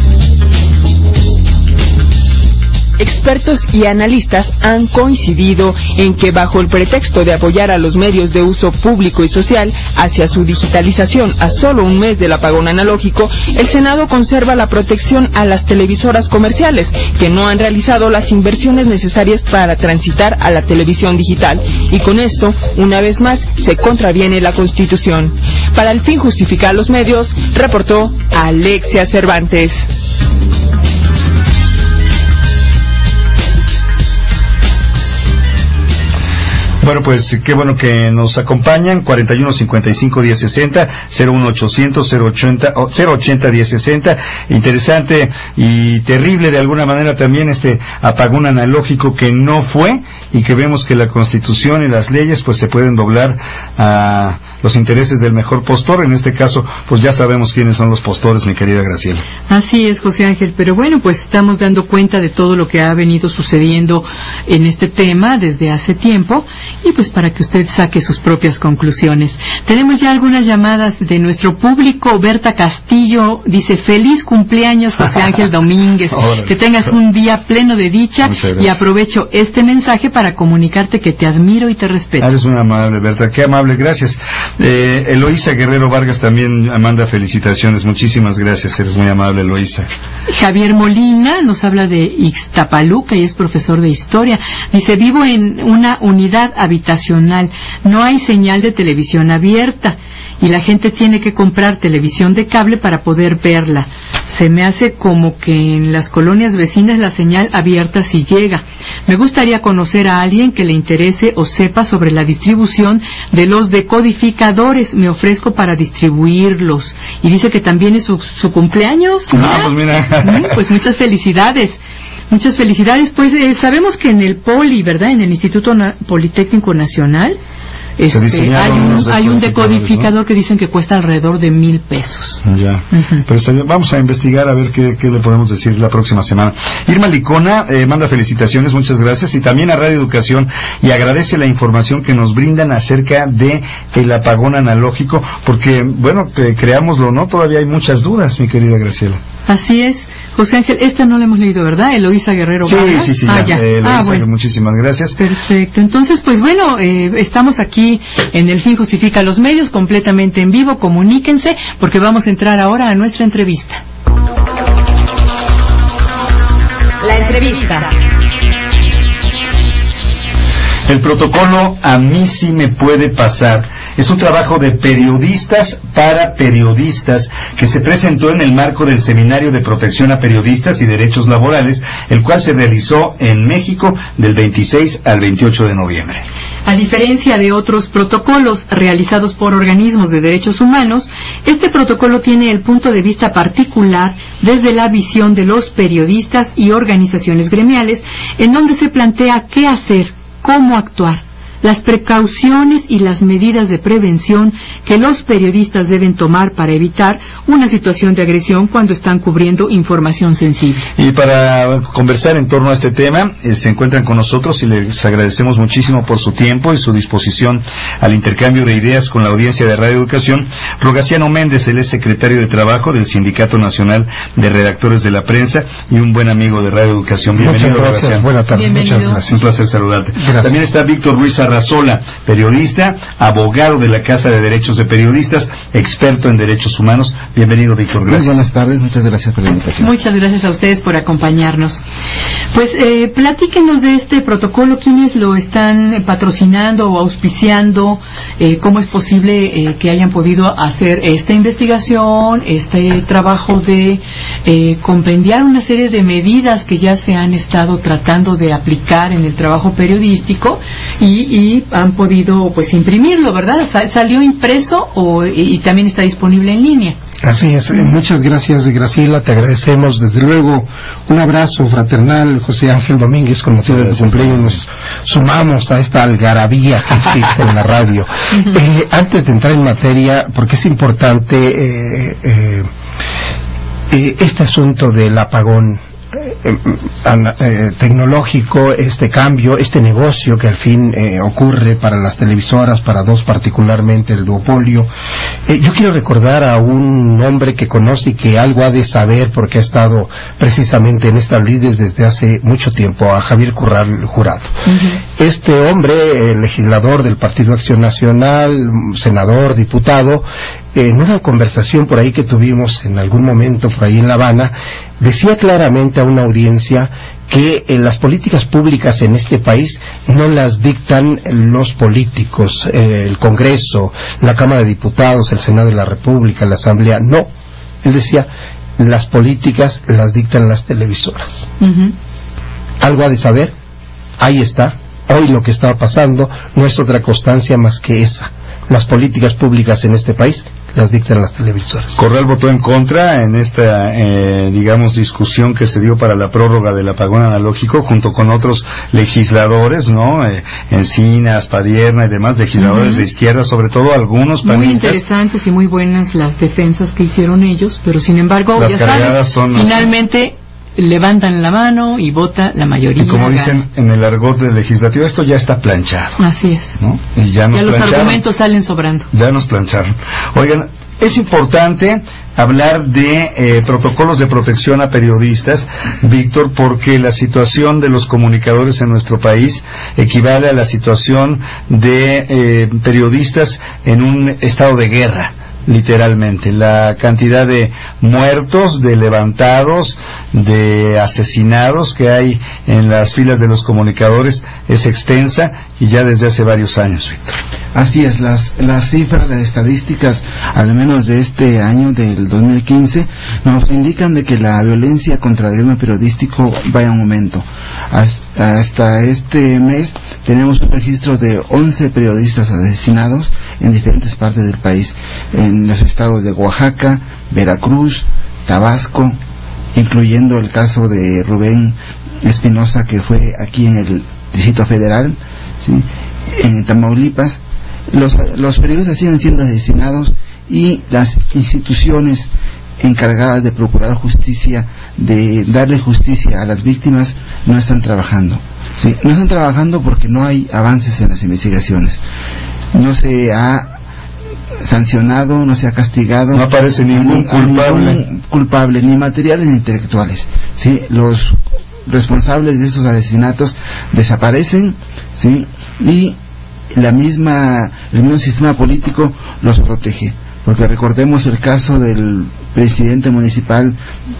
Expertos y analistas han coincidido en que bajo el pretexto de apoyar a los medios de uso público y social hacia su digitalización a solo un mes del apagón analógico, el Senado conserva la protección a las televisoras comerciales que no han realizado las inversiones necesarias para transitar a la televisión digital, y con esto, una vez más, se contraviene la Constitución. Para el fin justificar a los medios, reportó Alexia Cervantes. Bueno, pues qué bueno que nos acompañan. Cuarenta y uno cincuenta y cinco diez sesenta, cero uno ochocientos cero ochenta cero ochenta diez sesenta. Interesante y terrible de alguna manera también este apagón analógico que no fue, y que vemos que la Constitución y las leyes pues se pueden doblar a los intereses del mejor postor. En este caso, pues ya sabemos quiénes son los postores, mi querida Graciela. Así es, José Ángel, pero bueno, pues estamos dando cuenta de todo lo que ha venido sucediendo en este tema desde hace tiempo, y pues para que usted saque sus propias conclusiones. Tenemos ya algunas llamadas de nuestro público. Berta Castillo dice: feliz cumpleaños, José Ángel Domínguez, que tengas un día pleno de dicha, y aprovecho este mensaje para comunicarte que te admiro y te respeto. Eres muy amable, Berta, qué amable, gracias. eh, Eloísa Guerrero Vargas también manda felicitaciones, muchísimas gracias, eres muy amable, Eloísa. Javier Molina nos habla de Ixtapaluca y es profesor de historia. Dice: vivo en una unidad habitacional, no hay señal de televisión abierta y la gente tiene que comprar televisión de cable para poder verla. Se me hace como que en las colonias vecinas la señal abierta sí llega. Me gustaría conocer a alguien que le interese o sepa sobre la distribución de los decodificadores. Me ofrezco para distribuirlos. Y dice que también es su, su cumpleaños. Ah, pues mira. Pues muchas felicidades. Muchas felicidades. Pues eh, sabemos que en el Poli, ¿verdad? En el Instituto Na- Politécnico Nacional, este, hay un, hay un decodificador, ¿no?, que dicen que cuesta alrededor de mil pesos. Ya. Uh-huh. Pero está bien. Vamos a investigar a ver qué, qué le podemos decir la próxima semana. Irma Licona eh, manda felicitaciones, muchas gracias, y también a Radio Educación, y agradece la información que nos brindan acerca de el apagón analógico, porque, bueno, que creámoslo, ¿no? Todavía hay muchas dudas, mi querida Graciela. Así es. José Ángel, esta no la hemos leído, ¿verdad? Eloísa Guerrero. Sí, Barra. sí, sí, ah, ya. ya. Eh, Eloísa, ah, bueno. muchísimas gracias. Perfecto. Entonces, pues bueno, eh, estamos aquí en El Fin Justifica los Medios, completamente en vivo. Comuníquense, porque vamos a entrar ahora a nuestra entrevista. La entrevista. El protocolo A mí sí me puede pasar es un trabajo de periodistas para periodistas que se presentó en el marco del Seminario de Protección a Periodistas y Derechos Laborales, el cual se realizó en México del veintiséis al veintiocho de noviembre. A diferencia de otros protocolos realizados por organismos de derechos humanos, este protocolo tiene el punto de vista particular desde la visión de los periodistas y organizaciones gremiales, en donde se plantea qué hacer, cómo actuar, las precauciones y las medidas de prevención que los periodistas deben tomar para evitar una situación de agresión cuando están cubriendo información sensible. Y para conversar en torno a este tema, eh, se encuentran con nosotros y les agradecemos muchísimo por su tiempo y su disposición al intercambio de ideas con la audiencia de Radio Educación. Rogaciano Méndez, él es secretario de Trabajo del Sindicato Nacional de Redactores de la Prensa y un buen amigo de Radio Educación. Bienvenido, Rogaciano. Buenas tardes. Bienvenido. Muchas gracias. Un placer saludarte. Gracias. También está Víctor Ruiz Arrazola, periodista, abogado de la Casa de Derechos de Periodistas, experto en derechos humanos. Bienvenido, Víctor. Gracias. Muy buenas tardes, muchas gracias por la invitación. Muchas gracias a ustedes por acompañarnos. Pues eh, platíquenos de este protocolo, quiénes lo están patrocinando o auspiciando, eh, cómo es posible eh, que hayan podido hacer esta investigación, este trabajo de eh, compendiar una serie de medidas que ya se han estado tratando de aplicar en el trabajo periodístico y, y han podido pues imprimirlo, ¿verdad? Sa- ¿Salió impreso o, y, y también está disponible en línea? Así es, muchas gracias, Graciela, te agradecemos. Desde luego, un abrazo fraternal, José Ángel Domínguez, con motivo de tu cumpleaños. Nos sumamos a esta algarabía que existe en la radio. Eh, antes de entrar en materia, porque es importante eh, eh, eh, este asunto del apagón Eh, eh, tecnológico, este cambio, este negocio que al fin eh, ocurre para las televisoras, para dos particularmente, el duopolio. Eh, yo quiero recordar a un hombre que conoce y que algo ha de saber porque ha estado precisamente en estas lides desde hace mucho tiempo, a Javier Corral Jurado. Uh-huh. Este hombre, eh, legislador del Partido Acción Nacional, senador, diputado, en una conversación por ahí que tuvimos en algún momento por ahí en La Habana, decía claramente a una audiencia que eh, las políticas públicas en este país no las dictan los políticos, eh, el Congreso, la Cámara de Diputados, el Senado de la República, la Asamblea, no. Él decía, las políticas las dictan las televisoras. Uh-huh. ¿Algo ha de saber? Ahí está. Hoy lo que está pasando no es otra constancia más que esa. Las políticas públicas en este país las dictan las televisoras. Corral votó en contra en esta, eh, digamos, discusión que se dio para la prórroga del apagón analógico, junto con otros legisladores, ¿no? Eh, Encinas, Padierna y demás legisladores uh-huh. de izquierda, sobre todo algunos panistas. Muy interesantes y muy buenas las defensas que hicieron ellos, pero sin embargo, las ya cargadas sabes, son finalmente levantan la mano y vota la mayoría. Y como gana. dicen en el argot del legislativo, esto ya está planchado. Así es. ¿No? Y ya nos ya los plancharon. argumentos salen sobrando. Ya nos plancharon. Oigan, es importante hablar de eh, protocolos de protección a periodistas, Víctor, porque la situación de los comunicadores en nuestro país equivale a la situación de eh, periodistas en un estado de guerra. Literalmente, la cantidad de muertos, de levantados, de asesinados que hay en las filas de los comunicadores es extensa y ya desde hace varios años, Víctor. Así es, las, las cifras, las estadísticas, al menos de este año, del dos mil quince, nos indican de que la violencia contra el gremio periodístico va en aumento. Hasta, hasta este mes tenemos un registro de once periodistas asesinados en diferentes partes del país, en los estados de Oaxaca, Veracruz, Tabasco, incluyendo el caso de Rubén Espinosa, que fue aquí en el Distrito Federal, ¿sí? En Tamaulipas. Los, los periodistas siguen siendo asesinados y las instituciones encargadas de procurar justicia, de darle justicia a las víctimas, no están trabajando. ¿Sí? No están trabajando porque no hay avances en las investigaciones. No se ha sancionado, no se ha castigado. No aparece ningún ni, culpable. Ningún culpable, ni materiales ni intelectuales. ¿Sí? Los responsables de esos asesinatos desaparecen, ¿sí? Y la misma, el mismo sistema político los protege. Porque recordemos el caso del presidente municipal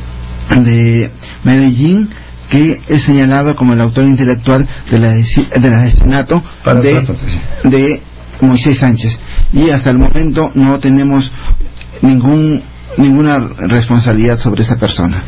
de Medellín, que es señalado como el autor intelectual de la, del asesinato de, de Moisés Sánchez, y hasta el momento no tenemos ningún ninguna responsabilidad sobre esa persona.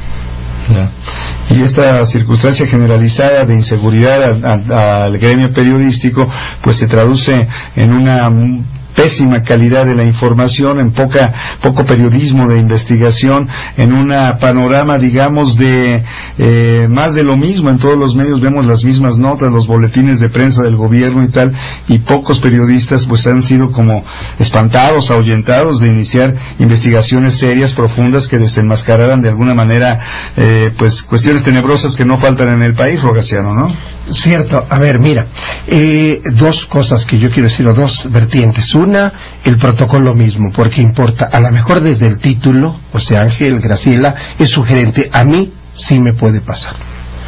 Y esta circunstancia generalizada de inseguridad al gremio periodístico pues se traduce en una pésima calidad de la información, en poca poco periodismo de investigación, en un panorama, digamos, de eh, más de lo mismo. En todos los medios vemos las mismas notas, los boletines de prensa del gobierno y tal, y pocos periodistas pues han sido como espantados, ahuyentados de iniciar investigaciones serias, profundas, que desenmascararan de alguna manera eh, pues cuestiones tenebrosas que no faltan en el país, Rogaciano, ¿no? Cierto. A ver, mira, eh, dos cosas que yo quiero decir, o dos vertientes. Una, el protocolo mismo, porque importa, a lo mejor desde el título, o sea, Ángel, Graciela, es sugerente, a mí sí me puede pasar.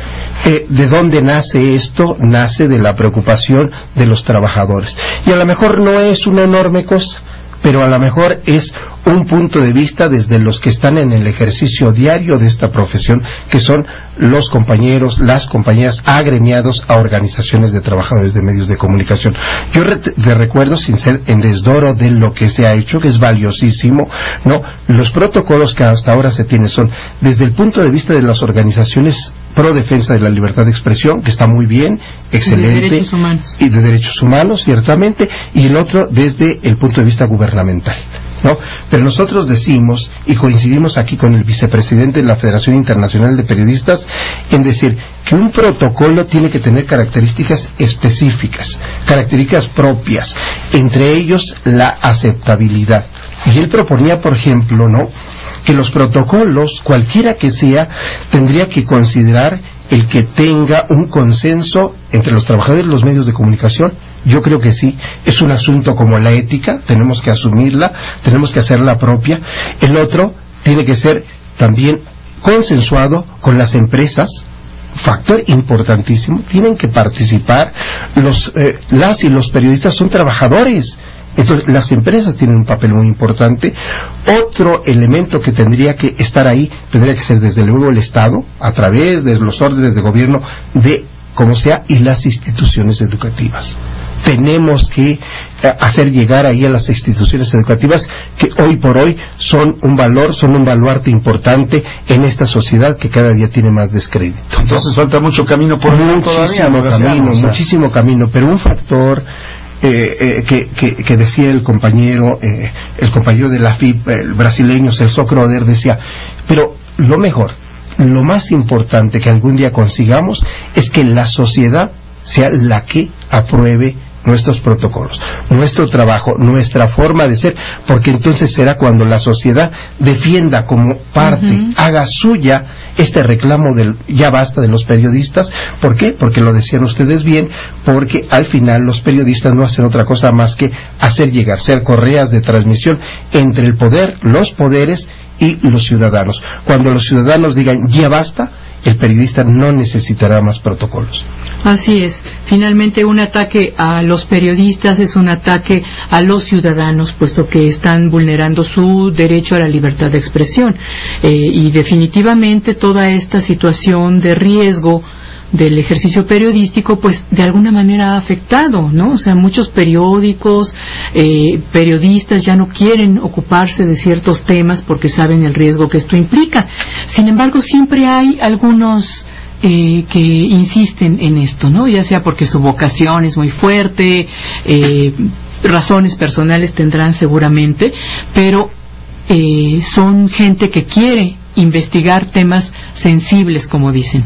Eh, ¿De dónde nace esto? Nace de la preocupación de los trabajadores. Y a lo mejor no es una enorme cosa, pero a lo mejor es un punto de vista desde los que están en el ejercicio diario de esta profesión, que son los compañeros, las compañeras agremiados a organizaciones de trabajadores de medios de comunicación. Yo re te recuerdo, sin ser en desdoro de lo que se ha hecho, que es valiosísimo, ¿no? Los protocolos que hasta ahora se tienen son desde el punto de vista de las organizaciones pro defensa de la libertad de expresión, que está muy bien, excelente, de derechos humanos. y de derechos humanos, ciertamente, y el otro desde el punto de vista gubernamental, ¿no? Pero nosotros decimos, y coincidimos aquí con el vicepresidente de la Federación Internacional de Periodistas, en decir que un protocolo tiene que tener características específicas, características propias, entre ellos la aceptabilidad. Y él proponía, por ejemplo, ¿no?, que los protocolos, cualquiera que sea, tendría que considerar el que tenga un consenso entre los trabajadores de los medios de comunicación. Yo creo que sí, es un asunto como la ética, tenemos que asumirla, tenemos que hacerla propia. El otro tiene que ser también consensuado con las empresas, factor importantísimo, tienen que participar, los, eh, las y los periodistas son trabajadores. Entonces, las empresas tienen un papel muy importante. Otro elemento que tendría que estar ahí, tendría que ser desde luego el Estado, a través de los órdenes de gobierno, de como sea, y las instituciones educativas. Tenemos que eh, hacer llegar ahí a las instituciones educativas, que hoy por hoy son un valor, son un baluarte importante en esta sociedad que cada día tiene más descrédito. Entonces falta mucho camino por muchísimo todavía, camino, o sea. muchísimo camino, pero un factor Eh, eh, que, que, que decía el compañero eh, el compañero de la F I P, el brasileño Celso Croder, decía, pero lo mejor, lo más importante que algún día consigamos es que la sociedad sea la que apruebe nuestros protocolos, nuestro trabajo, nuestra forma de ser, porque entonces será cuando la sociedad defienda como parte, uh-huh. haga suya este reclamo del ya basta de los periodistas. ¿Por qué? Porque lo decían ustedes bien, porque al final los periodistas no hacen otra cosa más que hacer llegar, ser correas de transmisión entre el poder, los poderes y los ciudadanos. Cuando los ciudadanos digan ya basta, el periodista no necesitará más protocolos. Así es. Finalmente, un ataque a los periodistas es un ataque a los ciudadanos, puesto que están vulnerando su derecho a la libertad de expresión. Eh, y definitivamente toda esta situación de riesgo del ejercicio periodístico, pues de alguna manera ha afectado, ¿no? O sea, muchos periódicos, eh, periodistas ya no quieren ocuparse de ciertos temas porque saben el riesgo que esto implica. Sin embargo, siempre hay algunos eh, que insisten en esto, ¿no? Ya sea porque su vocación es muy fuerte, eh, razones personales tendrán seguramente, pero eh, son gente que quiere investigar temas sensibles, como dicen.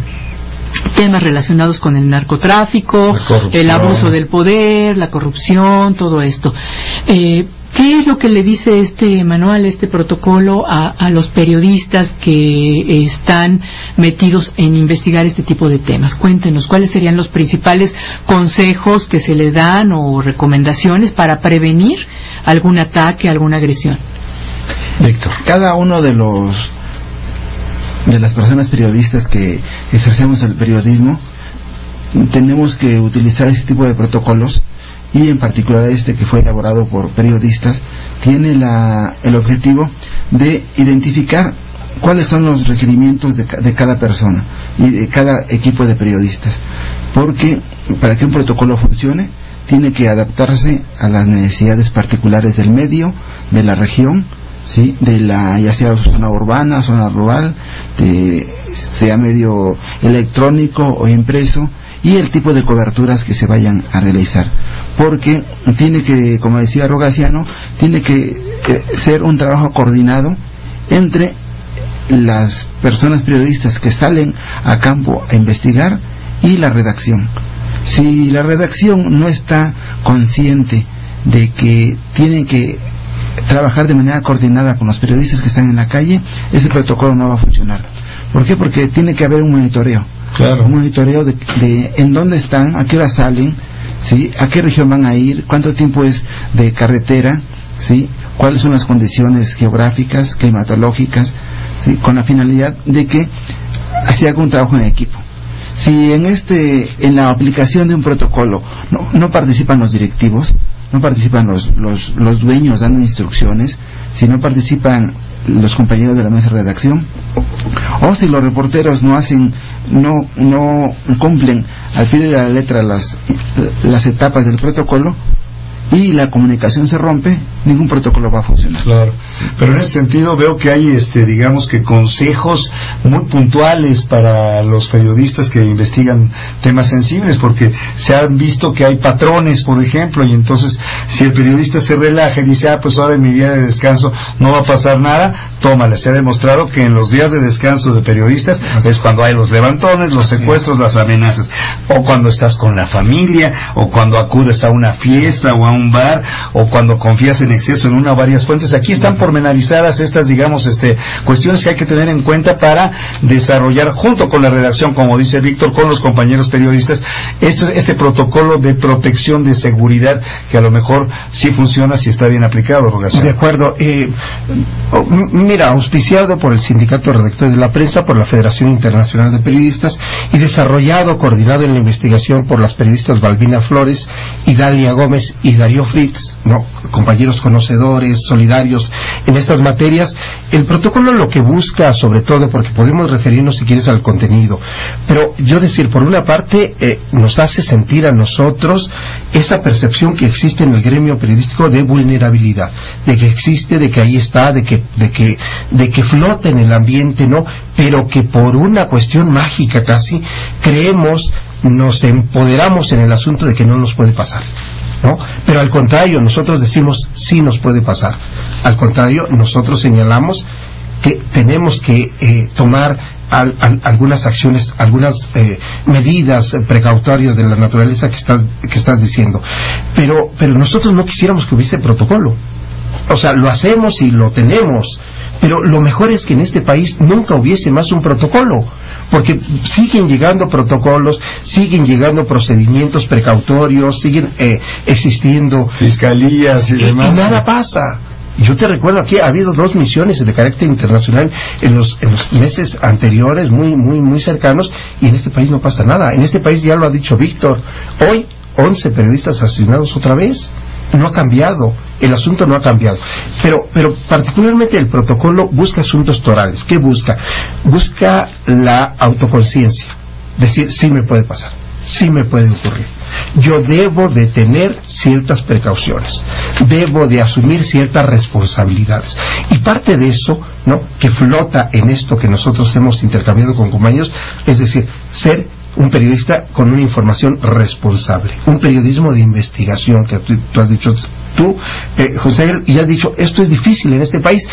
Temas relacionados con el narcotráfico, el abuso del poder, la corrupción, todo esto. Eh, ¿Qué es lo que le dice este manual, este protocolo a, a los periodistas que están metidos en investigar este tipo de temas? Cuéntenos, ¿cuáles serían los principales consejos que se le dan o recomendaciones para prevenir algún ataque, alguna agresión. Víctor, cada uno de los de las personas periodistas que ejercemos el periodismo tenemos que utilizar ese tipo de protocolos, y en particular este que fue elaborado por periodistas tiene la, el objetivo de identificar cuáles son los requerimientos de, de cada persona y de cada equipo de periodistas, porque para que un protocolo funcione tiene que adaptarse a las necesidades particulares del medio, de la región, ¿sí? De la, ya sea zona urbana, zona rural, de, sea medio electrónico o impreso, y el tipo de coberturas que se vayan a realizar, porque tiene que, como decía Rogaciano, tiene que eh, ser un trabajo coordinado entre las personas periodistas que salen a campo a investigar y la redacción. Si la redacción no está consciente de que tienen que trabajar de manera coordinada con los periodistas que están en la calle, ese protocolo no va a funcionar. ¿Por qué? Porque tiene que haber un monitoreo. Claro. Un monitoreo de, de en dónde están, a qué hora salen, ¿sí? A qué región van a ir, cuánto tiempo es de carretera, ¿sí? Cuáles son las condiciones geográficas, climatológicas, ¿sí? Con la finalidad de que se haga un trabajo en equipo. Si en este, en la aplicación de un protocolo no, no participan los directivos, no participan los, los, los dueños dando instrucciones, si no participan los compañeros de la mesa de redacción, o si los reporteros no hacen, no, no cumplen al pie de la letra las, las etapas del protocolo, y la comunicación se rompe, ningún protocolo va a funcionar. Claro, pero en ese sentido veo que hay, este, digamos que consejos muy puntuales para los periodistas que investigan temas sensibles, porque se han visto que hay patrones, por ejemplo, y entonces si el periodista se relaja y dice, ah, pues ahora en mi día de descanso no va a pasar nada, tómale. Se ha demostrado que en los días de descanso de periodistas es cuando hay los levantones, los secuestros, las amenazas, o cuando estás con la familia, o cuando acudes a una fiesta o a un bar, o cuando confías en exceso en una o varias fuentes. Aquí están pormenorizadas estas, digamos, este, cuestiones que hay que tener en cuenta para desarrollar, junto con la redacción, como dice Víctor, con los compañeros periodistas, este, este protocolo de protección, de seguridad, que a lo mejor sí funciona si está bien aplicado, Rogaciano. De acuerdo. Eh, mira, auspiciado por el Sindicato de Redactores de la Prensa, por la Federación Internacional de Periodistas, y desarrollado, coordinado en la investigación por las periodistas Balbina Flores, Idalia Gómez y Darío Fritz, no, compañeros conocedores, solidarios en estas materias. El protocolo lo que busca, sobre todo, porque podemos referirnos si quieres al contenido, pero yo decir, por una parte, eh, nos hace sentir a nosotros esa percepción que existe en el gremio periodístico de vulnerabilidad, de que existe, de que ahí está, de que, de que, de que flota en el ambiente, ¿no? Pero que por una cuestión mágica casi, creemos, nos empoderamos en el asunto de que no nos puede pasar, ¿no? Pero al contrario, nosotros decimos sí nos puede pasar. Al contrario, nosotros señalamos que tenemos que eh, tomar al, al, algunas acciones, algunas eh, medidas precautorias de la naturaleza que estás que estás diciendo. Pero pero nosotros no quisiéramos que hubiese protocolo. O sea, lo hacemos y lo tenemos, pero lo mejor es que en este país nunca hubiese más un protocolo, porque siguen llegando protocolos, siguen llegando procedimientos precautorios, siguen eh, existiendo fiscalías y, y demás. Y nada pasa. Yo te recuerdo, aquí ha habido dos misiones de carácter internacional en los, en los meses anteriores, muy, muy, muy cercanos, y en este país no pasa nada. En este país, ya lo ha dicho Víctor, hoy once periodistas asesinados otra vez. No ha cambiado, el asunto no ha cambiado, pero pero particularmente el protocolo busca asuntos torales. ¿Qué busca? Busca la autoconciencia, decir, sí me puede pasar, sí me puede ocurrir, yo debo de tener ciertas precauciones, debo de asumir ciertas responsabilidades, y parte de eso, ¿no?, que flota en esto que nosotros hemos intercambiado con compañeros, es decir, ser un periodista con una información responsable, un periodismo de investigación, que tú, tú has dicho, tú, eh, José, y has dicho, esto es difícil en este país.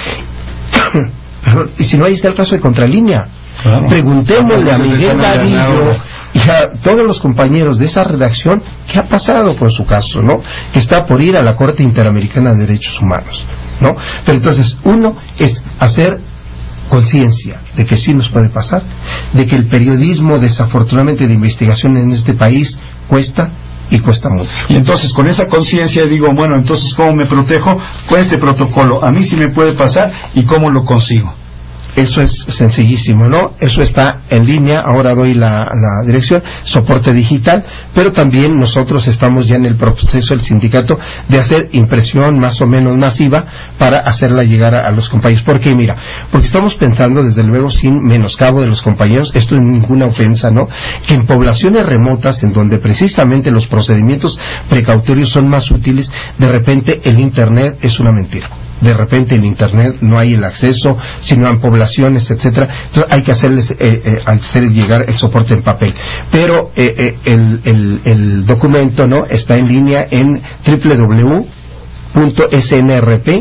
Perdón, y si no, ahí está el caso de Contralínea. Claro. Preguntémosle a Miguel Darillo y a todos los compañeros de esa redacción qué ha pasado con su caso, ¿no?, que está por ir a la Corte Interamericana de Derechos Humanos, ¿no? Pero entonces, uno es hacer conciencia de que sí nos puede pasar, de que el periodismo, desafortunadamente, de investigación en este país cuesta, y cuesta mucho. Y entonces con esa conciencia digo, bueno, entonces ¿cómo me protejo? Con este protocolo, a mí sí me puede pasar, ¿y cómo lo consigo? Eso es sencillísimo, ¿no? Eso está en línea, ahora doy la, la dirección, soporte digital, pero también nosotros estamos ya en el proceso del sindicato de hacer impresión más o menos masiva para hacerla llegar a, a los compañeros. ¿Por qué? Mira, porque estamos pensando, desde luego, sin menoscabo de los compañeros, esto es ninguna ofensa, ¿no? Que en poblaciones remotas, en donde precisamente los procedimientos precautorios son más útiles, de repente el Internet es una mentira. De repente en Internet no hay el acceso, sino en poblaciones, etcétera. Entonces hay que hacerles, eh, eh, hacer llegar el soporte en papel. Pero eh, eh, el, el, el documento, ¿no?, está en línea en doble u doble u doble u punto s n r p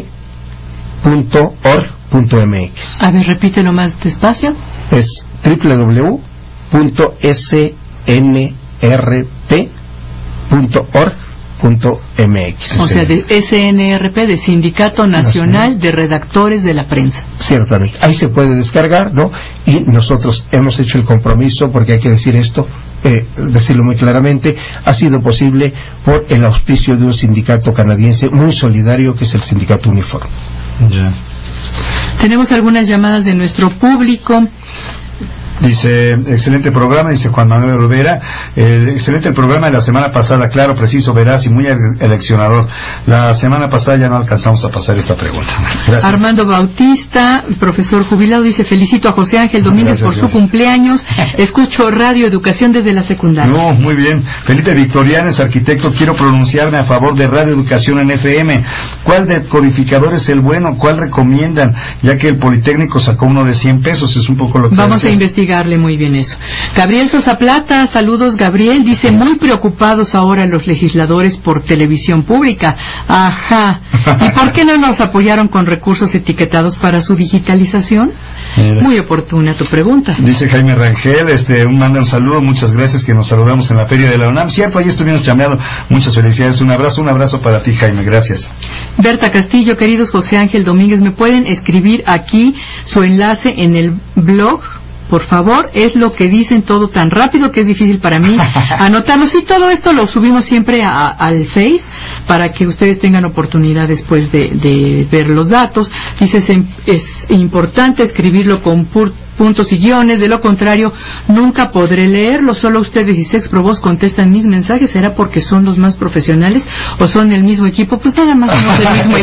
punto org punto m x. A ver, repítelo más despacio. Es doble u doble u doble u punto s n r p punto org punto m x. O sea, de S N R P, de Sindicato Nacional de Redactores de la Prensa. Ciertamente, ahí se puede descargar, ¿no? Y nosotros hemos hecho el compromiso, porque hay que decir esto, eh, decirlo muy claramente, ha sido posible por el auspicio de un sindicato canadiense muy solidario, que es el Sindicato Uniforme. Ya. Tenemos algunas llamadas de nuestro público. Dice, excelente programa, dice Juan Manuel Olvera, eh, excelente el programa de la semana pasada, claro, preciso, veraz y muy eleccionador. La semana pasada ya no alcanzamos a pasar esta pregunta. Gracias. Armando Bautista, profesor jubilado, dice, felicito a José Ángel Domínguez gracias, por gracias. su cumpleaños, escucho Radio Educación desde la secundaria. No, muy bien. Felipe Victorianes, arquitecto, quiero pronunciarme a favor de Radio Educación en F M. ¿Cuál decodificador es el bueno? ¿Cuál recomiendan? Ya que el Politécnico sacó uno de cien pesos, es un poco lo que vamos a investigar muy bien eso. Gabriel Sosa Plata, saludos Gabriel, dice, muy preocupados ahora los legisladores por televisión pública. Ajá. ¿Y por qué no nos apoyaron con recursos etiquetados para su digitalización? Mira. Muy oportuna tu pregunta. Dice Jaime Rangel, este, un manda un saludo, muchas gracias, que nos saludamos en la Feria de la UNAM. Cierto, ahí estuvimos chambeando, muchas felicidades, un abrazo, un abrazo para ti, Jaime, gracias. Berta Castillo, queridos José Ángel Domínguez, ¿me pueden escribir aquí su enlace en el blog? Por favor, es lo que dicen todo tan rápido que es difícil para mí anotarlo. Sí, todo esto lo subimos siempre a, al Face para que ustedes tengan oportunidad después de, de ver los datos. Dice, es, es importante escribirlo con pur, puntos y guiones, de lo contrario nunca podré leerlo. Solo ustedes y Sex Pro Voz contestan mis mensajes. ¿Será porque son los más profesionales o son el mismo equipo? Pues nada más somos el mismo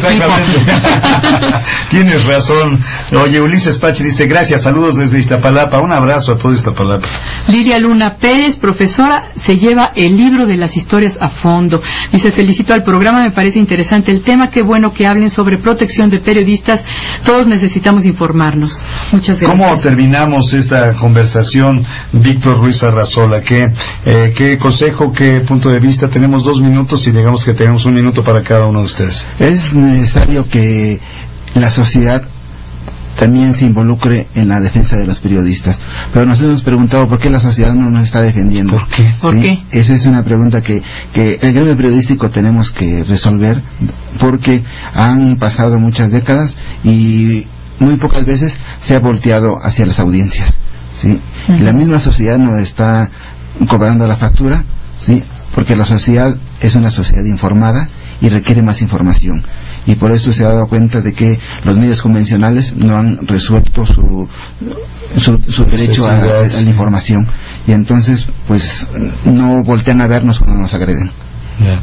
equipo. Tienes razón. Oye, Ulises Pachi dice, gracias, saludos desde Iztapalapa, un abrazo a todo Iztapalapa. Lidia Luna Pérez, profesora, se lleva el libro de las historias a fondo. Dice, felicito al programa, me parece interesante el tema, qué bueno que hablen sobre protección de periodistas, todos necesitamos informarnos. Muchas gracias. ¿Cómo terminamos esta conversación, Víctor Ruiz Arrazola? ¿Qué, eh, qué consejo, qué punto de vista? Tenemos dos minutos y digamos que tenemos un minuto para cada uno de ustedes. Es necesario que la sociedad también se involucre en la defensa de los periodistas, pero nos hemos preguntado por qué la sociedad no nos está defendiendo. ¿Por qué? ¿Sí? ¿Por qué? Esa es una pregunta que, que el gremio periodístico tenemos que resolver, porque han pasado muchas décadas y muy pocas veces se ha volteado hacia las audiencias, ¿sí? Uh-huh. Y la misma sociedad nos está cobrando la factura, ¿sí? Porque la sociedad es una sociedad informada y requiere más información, y por eso se ha dado cuenta de que los medios convencionales no han resuelto su su, su derecho a, a la información, y entonces pues no voltean a vernos cuando nos agreden. Yeah.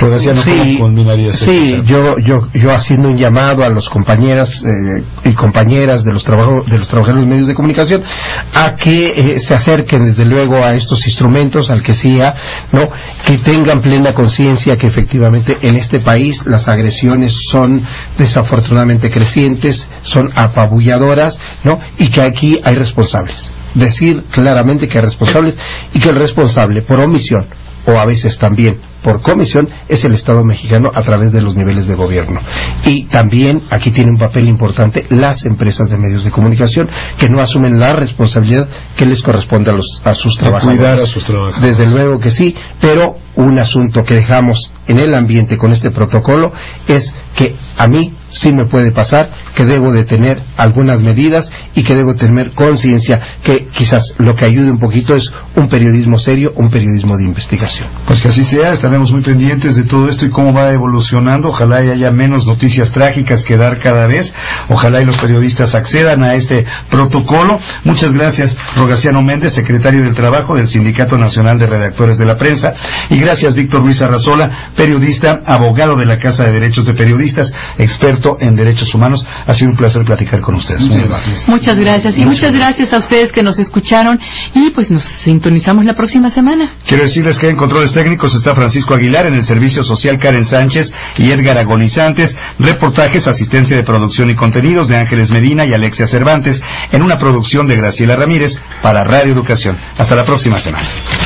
Sí, sí, yo, yo, yo haciendo un llamado a los compañeros eh, y compañeras de los trabajo, de los trabajadores de medios de comunicación a que eh, se acerquen desde luego a estos instrumentos, al que sea, no, que tengan plena conciencia que efectivamente en este país las agresiones son desafortunadamente crecientes, son apabulladoras, no, y que aquí hay responsables. Decir claramente que hay responsables y que el responsable por omisión o a veces también por comisión es el Estado mexicano a través de los niveles de gobierno. Y también aquí tiene un papel importante las empresas de medios de comunicación, que no asumen la responsabilidad que les corresponde a, los, a sus trabajadores. Cuidar a sus trabajadores. Desde luego que sí, pero un asunto que dejamos en el ambiente con este protocolo es que a mí sí me puede pasar que debo de tener algunas medidas y que debo tener conciencia que quizás lo que ayude un poquito es un periodismo serio, un periodismo de investigación. Pues que así sea, estaremos muy pendientes de todo esto y cómo va evolucionando. Ojalá y haya menos noticias trágicas que dar cada vez. Ojalá y los periodistas accedan a este protocolo. Muchas gracias, Rogaciano Méndez, secretario del Trabajo del Sindicato Nacional de Redactores de la Prensa. Y gracias, Víctor Ruiz Arrazola, periodista, abogado de la Casa de Derechos de Periodistas, experto en derechos humanos. Ha sido un placer platicar con ustedes. Muchas gracias. Muchas gracias. Y muchas gracias a ustedes que nos escucharon. Y pues nos sintonizamos la próxima semana. Quiero decirles que en controles técnicos está Francisco Aguilar, en el servicio social Karen Sánchez y Edgar Agonizantes, reportajes, asistencia de producción y contenidos de Ángeles Medina y Alexia Cervantes, en una producción de Graciela Ramírez para Radio Educación. Hasta la próxima semana.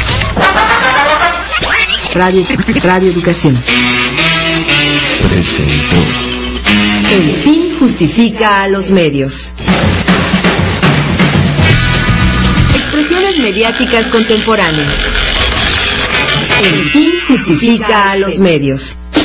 Radio, Radio Educación. Presentó. El fin justifica a los medios. Expresiones mediáticas contemporáneas. El fin justifica a los medios.